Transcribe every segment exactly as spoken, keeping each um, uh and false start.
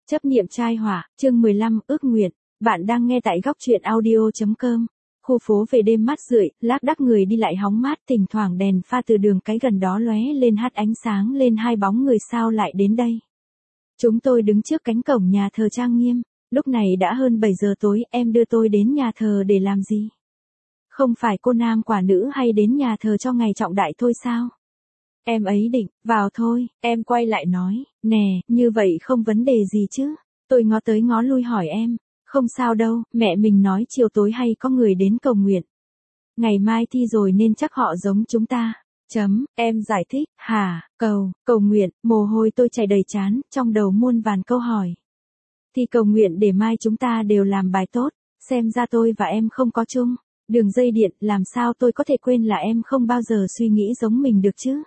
Chấp niệm trai hỏa, chương mười lăm, ước nguyện. Bạn đang nghe tại góc truyện audio chấm com. Khu phố về đêm mát rượi, lác đác người đi lại hóng mát, thỉnh thoảng đèn pha từ đường cái gần đó lóe lên hắt ánh sáng lên hai bóng người sao lại đến đây. Chúng tôi đứng trước cánh cổng nhà thờ trang nghiêm, lúc này đã hơn bảy giờ tối, em đưa tôi đến nhà thờ để làm gì? Không phải cô nam quả nữ hay đến nhà thờ cho ngày trọng đại thôi sao? Em ấy định, vào thôi, em quay lại nói, nè, như vậy không vấn đề gì chứ. Tôi ngó tới ngó lui hỏi em, không sao đâu, mẹ mình nói chiều tối hay có người đến cầu nguyện. Ngày mai thi rồi nên chắc họ giống chúng ta. Chấm, em giải thích, hả, cầu, cầu nguyện, mồ hôi tôi chảy đầy trán, trong đầu muôn vàn câu hỏi. Thì cầu nguyện để mai chúng ta đều làm bài tốt, xem ra tôi và em không có chung. Đường dây điện, làm sao tôi có thể quên là em không bao giờ suy nghĩ giống mình được chứ?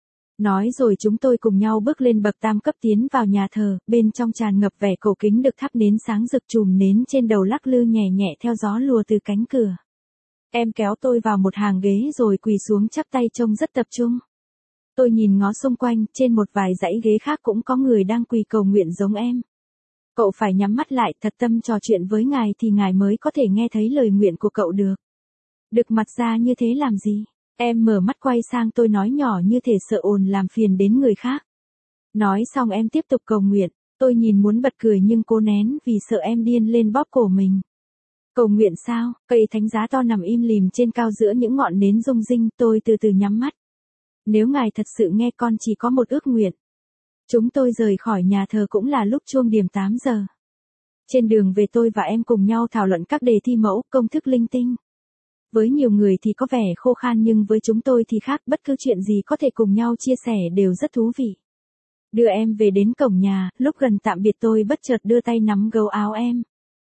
Nói rồi chúng tôi cùng nhau bước lên bậc tam cấp tiến vào nhà thờ, bên trong tràn ngập vẻ cổ kính được thắp nến sáng rực chùm nến trên đầu lắc lư nhẹ nhẹ theo gió lùa từ cánh cửa. Em kéo tôi vào một hàng ghế rồi quỳ xuống chắp tay trông rất tập trung. Tôi nhìn ngó xung quanh, trên một vài dãy ghế khác cũng có người đang quỳ cầu nguyện giống em. Cậu phải nhắm mắt lại thật tâm trò chuyện với ngài thì ngài mới có thể nghe thấy lời nguyện của cậu được. Đực mặt ra như thế làm gì? Em mở mắt quay sang tôi nói nhỏ như thể sợ ồn làm phiền đến người khác. Nói xong em tiếp tục cầu nguyện, tôi nhìn muốn bật cười nhưng cố nén vì sợ em điên lên bóp cổ mình. Cầu nguyện sao? Cây thánh giá to nằm im lìm trên cao giữa những ngọn nến rung rinh, tôi từ từ nhắm mắt. Nếu ngài thật sự nghe con chỉ có một ước nguyện. Chúng tôi rời khỏi nhà thờ cũng là lúc chuông điểm tám giờ. Trên đường về tôi và em cùng nhau thảo luận các đề thi mẫu, công thức linh tinh. Với nhiều người thì có vẻ khô khan nhưng với chúng tôi thì khác, bất cứ chuyện gì có thể cùng nhau chia sẻ đều rất thú vị. Đưa em về đến cổng nhà, lúc gần tạm biệt tôi bất chợt đưa tay nắm gấu áo em.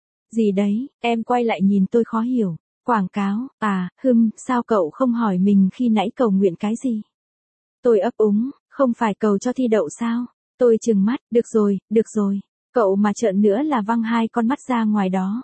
Gì đấy, em quay lại nhìn tôi khó hiểu. Quảng cáo, à, hừm, sao cậu không hỏi mình khi nãy cầu nguyện cái gì? Tôi ấp úng, không phải cầu cho thi đậu sao? Tôi trừng mắt, được rồi, được rồi. Cậu mà trợn nữa là văng hai con mắt ra ngoài đó.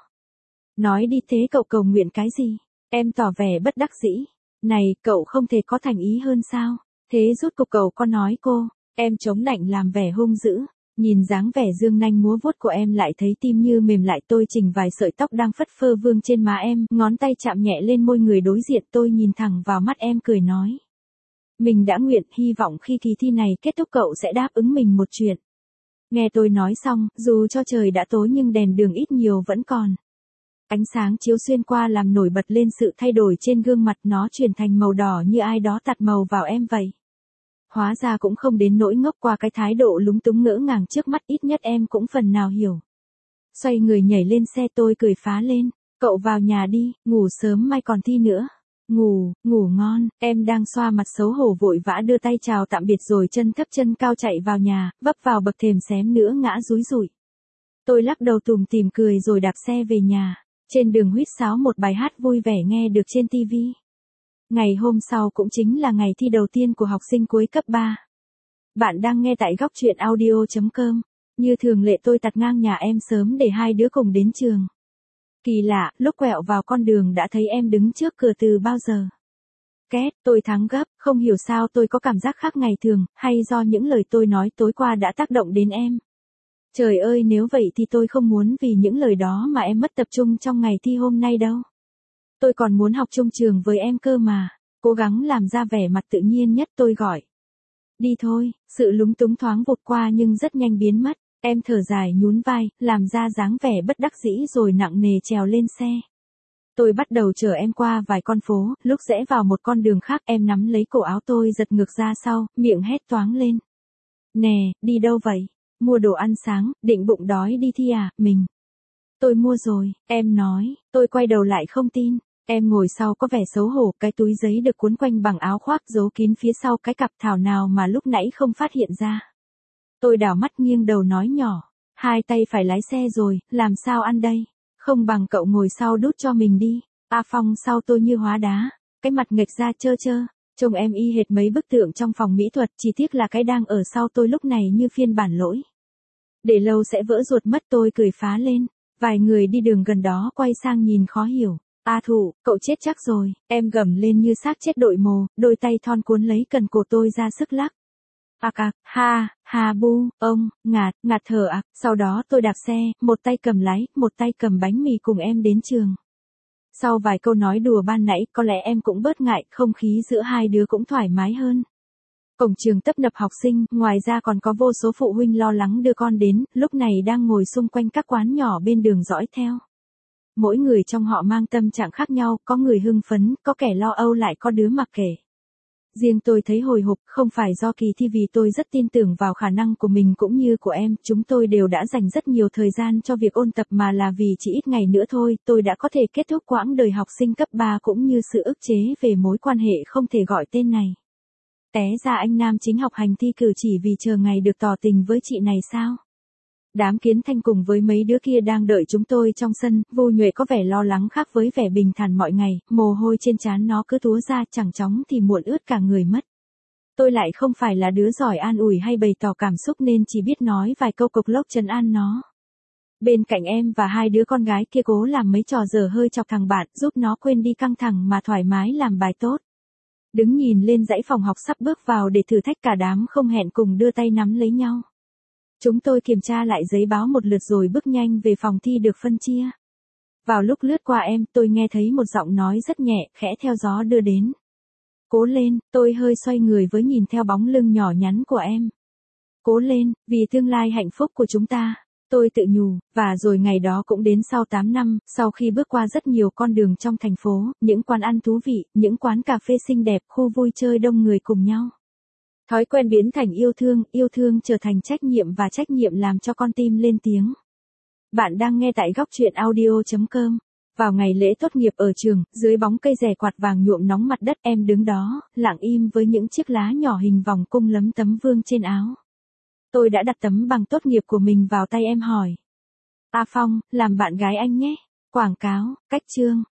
Nói đi thế cậu cầu nguyện cái gì? Em tỏ vẻ bất đắc dĩ. Này, cậu không thể có thành ý hơn sao? Thế rút cục cậu có nói cô. Em chống nạnh làm vẻ hung dữ. Nhìn dáng vẻ dương nanh múa vuốt của em lại thấy tim như mềm lại. Tôi chỉnh vài sợi tóc đang phất phơ vương trên má em. Ngón tay chạm nhẹ lên môi người đối diện. Tôi nhìn thẳng vào mắt em cười nói. Mình đã nguyện, hy vọng khi kỳ thi này kết thúc cậu sẽ đáp ứng mình một chuyện. Nghe tôi nói xong, dù cho trời đã tối nhưng đèn đường ít nhiều vẫn còn. Ánh sáng chiếu xuyên qua làm nổi bật lên sự thay đổi trên gương mặt, nó chuyển thành màu đỏ như ai đó tạt màu vào em vậy. Hóa ra cũng không đến nỗi ngốc, qua cái thái độ lúng túng ngỡ ngàng trước mắt ít nhất em cũng phần nào hiểu. Xoay người nhảy lên xe tôi cười phá lên, cậu vào nhà đi, ngủ sớm mai còn thi nữa. Ngủ, ngủ ngon, em đang xoa mặt xấu hổ vội vã đưa tay chào tạm biệt rồi chân thấp chân cao chạy vào nhà, vấp vào bậc thềm xém nữa ngã rúi rủi. Tôi lắc đầu tủm tỉm cười rồi đạp xe về nhà. Trên đường huýt sáo một bài hát vui vẻ nghe được trên ti vi. Ngày hôm sau cũng chính là ngày thi đầu tiên của học sinh cuối cấp ba. Bạn đang nghe tại góc truyện audio chấm com. Như thường lệ tôi tạt ngang nhà em sớm để hai đứa cùng đến trường. Kỳ lạ, lúc quẹo vào con đường đã thấy em đứng trước cửa từ bao giờ. Két, tôi thắng gấp, không hiểu sao tôi có cảm giác khác ngày thường, hay do những lời tôi nói tối qua đã tác động đến em. Trời ơi, nếu vậy thì tôi không muốn vì những lời đó mà em mất tập trung trong ngày thi hôm nay đâu. Tôi còn muốn học chung trường với em cơ mà. Cố gắng làm ra vẻ mặt tự nhiên nhất tôi gọi. Đi thôi, sự lúng túng thoáng vụt qua nhưng rất nhanh biến mất. Em thở dài nhún vai, làm ra dáng vẻ bất đắc dĩ rồi nặng nề trèo lên xe. Tôi bắt đầu chở em qua vài con phố, lúc rẽ vào một con đường khác em nắm lấy cổ áo tôi giật ngược ra sau, miệng hét toáng lên. Nè, đi đâu vậy? Mua đồ ăn sáng, định bụng đói đi thi à, mình. Tôi mua rồi, em nói, tôi quay đầu lại không tin. Em ngồi sau có vẻ xấu hổ, cái túi giấy được cuốn quanh bằng áo khoác giấu kín phía sau cái cặp thảo nào mà lúc nãy không phát hiện ra. Tôi đảo mắt nghiêng đầu nói nhỏ, hai tay phải lái xe rồi, làm sao ăn đây? Không bằng cậu ngồi sau đút cho mình đi. A Phong sau tôi như hóa đá, cái mặt nghệch ra trơ trơ. Trông em y hệt mấy bức tượng trong phòng mỹ thuật, chỉ tiếc là cái đang ở sau tôi lúc này như phiên bản lỗi. Để lâu sẽ vỡ ruột mất, tôi cười phá lên. Vài người đi đường gần đó quay sang nhìn khó hiểu. A Thụ, cậu chết chắc rồi, em gầm lên như xác chết đội mồ, đôi tay thon cuốn lấy cần cổ tôi ra sức lắc. Ạc ạc, ha, ha bu, ông, ngạt, ngạt thở ạc, sau đó tôi đạp xe, một tay cầm lái, một tay cầm bánh mì cùng em đến trường. Sau vài câu nói đùa ban nãy, có lẽ em cũng bớt ngại, không khí giữa hai đứa cũng thoải mái hơn. Cổng trường tấp nập học sinh, ngoài ra còn có vô số phụ huynh lo lắng đưa con đến, lúc này đang ngồi xung quanh các quán nhỏ bên đường dõi theo. Mỗi người trong họ mang tâm trạng khác nhau, có người hưng phấn, có kẻ lo âu lại có đứa mặc kệ. Riêng tôi thấy hồi hộp, không phải do kỳ thi vì tôi rất tin tưởng vào khả năng của mình cũng như của em, chúng tôi đều đã dành rất nhiều thời gian cho việc ôn tập mà là vì chỉ ít ngày nữa thôi, tôi đã có thể kết thúc quãng đời học sinh cấp ba cũng như sự ức chế về mối quan hệ không thể gọi tên này. Té ra anh nam chính học hành thi cử chỉ vì chờ ngày được tỏ tình với chị này sao? Đám Kiến Thanh cùng với mấy đứa kia đang đợi chúng tôi trong sân, Vô Nhuệ có vẻ lo lắng khác với vẻ bình thản mọi ngày, mồ hôi trên trán nó cứ túa ra chẳng chóng thì muộn ướt cả người mất. Tôi lại không phải là đứa giỏi an ủi hay bày tỏ cảm xúc nên chỉ biết nói vài câu cộc lốc trấn an nó. Bên cạnh em và hai đứa con gái kia cố làm mấy trò dở hơi chọc thằng bạn giúp nó quên đi căng thẳng mà thoải mái làm bài tốt. Đứng nhìn lên dãy phòng học sắp bước vào để thử thách cả đám không hẹn cùng đưa tay nắm lấy nhau. Chúng tôi kiểm tra lại giấy báo một lượt rồi bước nhanh về phòng thi được phân chia. Vào lúc lướt qua em, tôi nghe thấy một giọng nói rất nhẹ, khẽ theo gió đưa đến. Cố lên, tôi hơi xoay người với nhìn theo bóng lưng nhỏ nhắn của em. Cố lên, vì tương lai hạnh phúc của chúng ta. Tôi tự nhủ, và rồi ngày đó cũng đến sau tám năm, sau khi bước qua rất nhiều con đường trong thành phố, những quán ăn thú vị, những quán cà phê xinh đẹp, khu vui chơi đông người cùng nhau. Thói quen biến thành yêu thương, yêu thương trở thành trách nhiệm và trách nhiệm làm cho con tim lên tiếng. Bạn đang nghe tại góc truyện audio chấm com. Vào ngày lễ tốt nghiệp ở trường, dưới bóng cây rẻ quạt vàng nhuộm nóng mặt đất em đứng đó, lặng im với những chiếc lá nhỏ hình vòng cung lấm tấm vương trên áo. Tôi đã đặt tấm bằng tốt nghiệp của mình vào tay em hỏi. A Phong, làm bạn gái anh nhé. Quảng cáo, cách chương.